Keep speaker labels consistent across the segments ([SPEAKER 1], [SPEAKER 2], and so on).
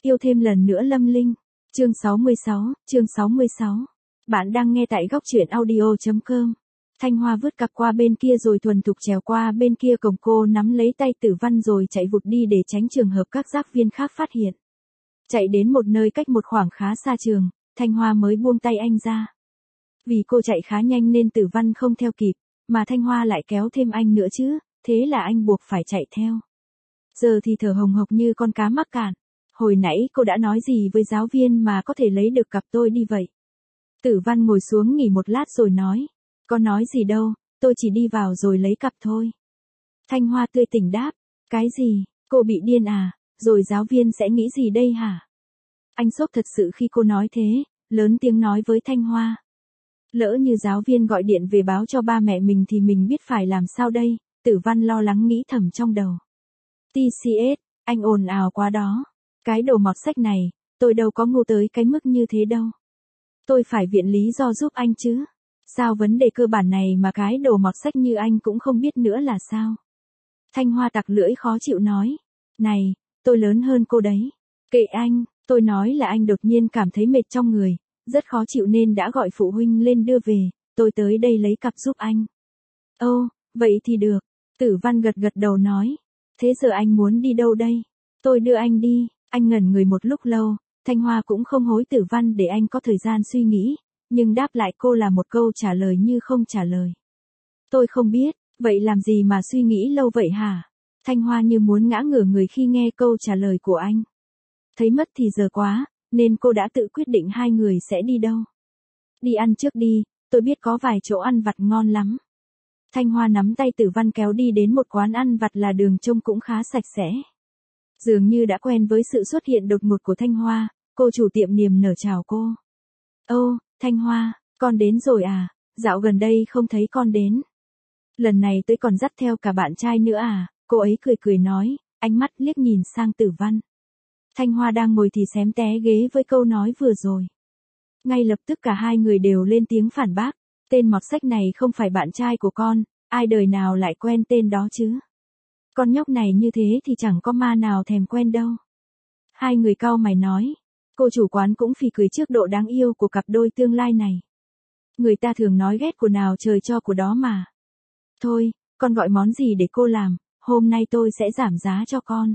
[SPEAKER 1] Yêu thêm lần nữa Lâm Linh. Chương 66. Bạn đang nghe tại góc truyện audio.com. Thanh Hoa vứt cặp qua bên kia rồi thuần thục trèo qua bên kia cổng, cô nắm lấy tay Tử Văn rồi chạy vụt đi để tránh trường hợp các giáp viên khác phát hiện. Chạy đến một nơi cách một khoảng khá xa trường, Thanh Hoa mới buông tay anh ra. Vì cô chạy khá nhanh nên Tử Văn không theo kịp, mà Thanh Hoa lại kéo thêm anh nữa chứ, thế là anh buộc phải chạy theo. Giờ thì thở hồng hộc như con cá mắc cạn. Hồi nãy cô đã nói gì với giáo viên mà có thể lấy được cặp tôi đi vậy? Tử Văn ngồi xuống nghỉ một lát rồi nói. Có nói gì đâu, tôi chỉ đi vào rồi lấy cặp thôi. Thanh Hoa tươi tỉnh đáp. Cái gì, cô bị điên à, rồi giáo viên sẽ nghĩ gì đây hả? Anh sốc thật sự khi cô nói thế, lớn tiếng nói với Thanh Hoa. Lỡ như giáo viên gọi điện về báo cho ba mẹ mình thì mình biết phải làm sao đây, Tử Văn lo lắng nghĩ thầm trong đầu. TCS, anh ồn ào quá đó. Cái đồ mọt sách này, tôi đâu có ngu tới cái mức như thế đâu. Tôi phải viện lý do giúp anh chứ. Sao vấn đề cơ bản này mà cái đồ mọt sách như anh cũng không biết nữa là sao? Thanh Hoa tặc lưỡi khó chịu nói. Này, tôi lớn hơn cô đấy. Kệ anh, tôi nói là anh đột nhiên cảm thấy mệt trong người, rất khó chịu nên đã gọi phụ huynh lên đưa về, tôi tới đây lấy cặp giúp anh. Ồ, vậy thì được. Tử Văn gật gật đầu nói. Thế giờ anh muốn đi đâu đây? Tôi đưa anh đi. Anh ngẩn người một lúc lâu, Thanh Hoa cũng không hối Tử Văn để anh có thời gian suy nghĩ, nhưng đáp lại cô là một câu trả lời như không trả lời. Tôi không biết, vậy làm gì mà suy nghĩ lâu vậy hả? Thanh Hoa như muốn ngã ngửa người khi nghe câu trả lời của anh. Thấy mất thì giờ quá, nên cô đã tự quyết định hai người sẽ đi đâu. Đi ăn trước đi, tôi biết có vài chỗ ăn vặt ngon lắm. Thanh Hoa nắm tay Tử Văn kéo đi đến một quán ăn vặt là đường trông cũng khá sạch sẽ. Dường như đã quen với sự xuất hiện đột ngột của Thanh Hoa, cô chủ tiệm niềm nở chào cô. Ô, Thanh Hoa, con đến rồi à, dạo gần đây không thấy con đến. Lần này tôi còn dắt theo cả bạn trai nữa à, cô ấy cười cười nói, ánh mắt liếc nhìn sang Tử Văn. Thanh Hoa đang ngồi thì xém té ghế với câu nói vừa rồi. Ngay lập tức cả hai người đều lên tiếng phản bác, tên mọt sách này không phải bạn trai của con, ai đời nào lại quen tên đó chứ. Con nhóc này như thế thì chẳng có ma nào thèm quen đâu. Hai người cau mày nói. Cô chủ quán cũng phì cười trước độ đáng yêu của cặp đôi tương lai này. Người ta thường nói ghét của nào trời cho của đó mà. Thôi, con gọi món gì để cô làm, hôm nay tôi sẽ giảm giá cho con.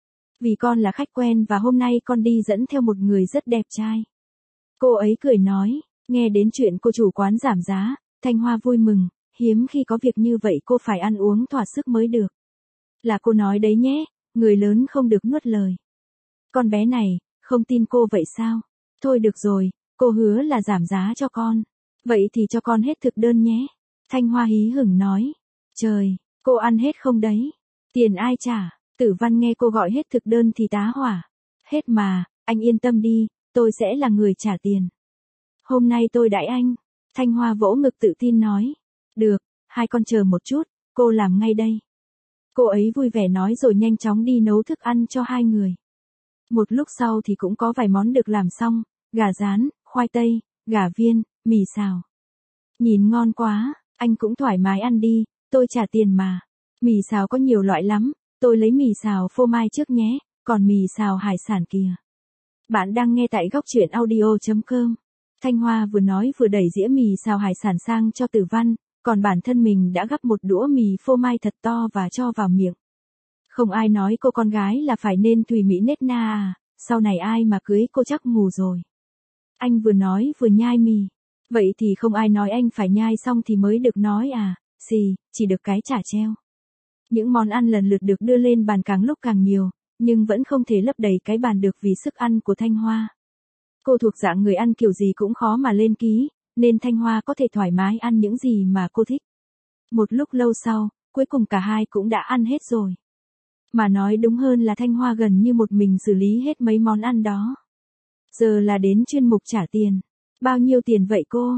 [SPEAKER 1] Vì con là khách quen và hôm nay con đi dẫn theo một người rất đẹp trai. Cô ấy cười nói, nghe đến chuyện cô chủ quán giảm giá, Thanh Hoa vui mừng, hiếm khi có việc như vậy cô phải ăn uống thỏa sức mới được. Là cô nói đấy nhé, người lớn không được nuốt lời. Con bé này, không tin cô vậy sao? Thôi được rồi, cô hứa là giảm giá cho con. Vậy thì cho con hết thực đơn nhé. Thanh Hoa hí hửng nói. Trời, cô ăn hết không đấy? Tiền ai trả? Tử Văn nghe cô gọi hết thực đơn thì tá hỏa. Hết mà, anh yên tâm đi, tôi sẽ là người trả tiền. Hôm nay tôi đãi anh. Thanh Hoa vỗ ngực tự tin nói. Được, hai con chờ một chút, cô làm ngay đây. Cô ấy vui vẻ nói rồi nhanh chóng đi nấu thức ăn cho hai người. Một lúc sau thì cũng có vài món được làm xong, gà rán, khoai tây, gà viên, mì xào. Nhìn ngon quá, anh cũng thoải mái ăn đi, tôi trả tiền mà. Mì xào có nhiều loại lắm, tôi lấy mì xào phô mai trước nhé, còn mì xào hải sản kìa. Bạn đang nghe tại góc truyện audio.com. Thanh Hoa vừa nói vừa đẩy dĩa mì xào hải sản sang cho Tử Văn, còn bản thân mình đã gắp một đũa mì phô mai thật to và cho vào miệng. Không ai nói cô con gái là phải nên thùy mỹ nết na à, sau này ai mà cưới cô chắc mù rồi. Anh vừa nói vừa nhai mì. Vậy thì không ai nói anh phải nhai xong thì mới được nói à, chỉ được cái chả treo. Những món ăn lần lượt được đưa lên bàn càng lúc càng nhiều, nhưng vẫn không thể lấp đầy cái bàn được vì sức ăn của Thanh Hoa. Cô thuộc dạng người ăn kiểu gì cũng khó mà lên ký, nên Thanh Hoa có thể thoải mái ăn những gì mà cô thích. Một lúc lâu sau, cuối cùng cả hai cũng đã ăn hết rồi. Mà nói đúng hơn là Thanh Hoa gần như một mình xử lý hết mấy món ăn đó. Giờ là đến chuyên mục trả tiền. Bao nhiêu tiền vậy cô?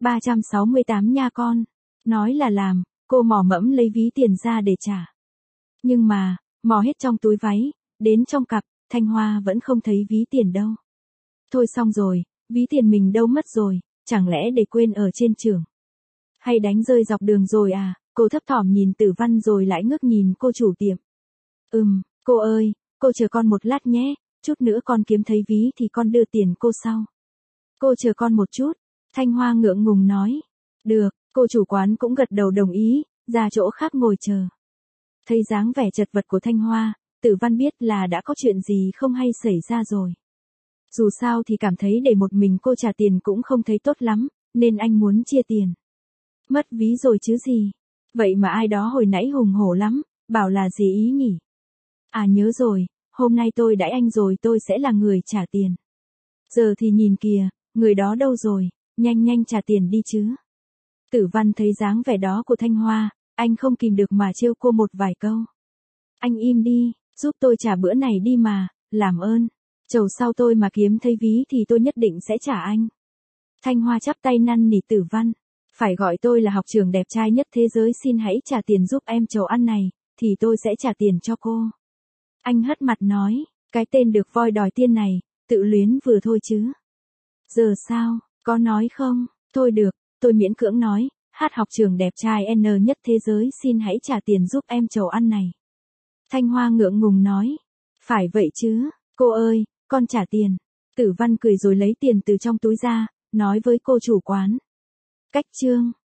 [SPEAKER 1] 368 nha con. Nói là làm, cô mò mẫm lấy ví tiền ra để trả. Nhưng mà, mò hết trong túi váy, đến trong cặp, Thanh Hoa vẫn không thấy ví tiền đâu. Thôi xong rồi, ví tiền mình đâu mất rồi, chẳng lẽ để quên ở trên trường? Hay đánh rơi dọc đường rồi à? Cô thấp thỏm nhìn Tử Văn rồi lại ngước nhìn cô chủ tiệm. Cô ơi, cô chờ con một lát nhé, chút nữa con kiếm thấy ví thì con đưa tiền cô sau. Cô chờ con một chút. Thanh Hoa ngượng ngùng nói. Được, cô chủ quán cũng gật đầu đồng ý, ra chỗ khác ngồi chờ. Thấy dáng vẻ chật vật của Thanh Hoa, Tử Văn biết là đã có chuyện gì không hay xảy ra rồi. Dù sao thì cảm thấy để một mình cô trả tiền cũng không thấy tốt lắm, nên anh muốn chia tiền. Mất ví rồi chứ gì. Vậy mà ai đó hồi nãy hùng hổ lắm, bảo là gì ý nhỉ? À nhớ rồi, hôm nay tôi đãi anh rồi tôi sẽ là người trả tiền. Giờ thì nhìn kìa, người đó đâu rồi, nhanh nhanh trả tiền đi chứ. Tử Văn thấy dáng vẻ đó của Thanh Hoa, anh không kìm được mà trêu cô một vài câu. Anh im đi, giúp tôi trả bữa này đi mà, làm ơn. Chầu sau tôi mà kiếm thấy ví thì tôi nhất định sẽ trả anh. Thanh Hoa chắp tay năn nỉ Tử Văn. Phải gọi tôi là học trưởng đẹp trai nhất thế giới, xin hãy trả tiền giúp em chầu ăn này, thì tôi sẽ trả tiền cho cô. Anh hất mặt nói, cái tên được voi đòi tiên này, tự luyến vừa thôi chứ. Giờ sao, có nói không? Thôi được, tôi miễn cưỡng nói, hát học trưởng đẹp trai N nhất thế giới xin hãy trả tiền giúp em chầu ăn này. Thanh Hoa ngượng ngùng nói, phải vậy chứ, cô ơi, con trả tiền. Tử Văn cười rồi lấy tiền từ trong túi ra, nói với cô chủ quán. Cách chương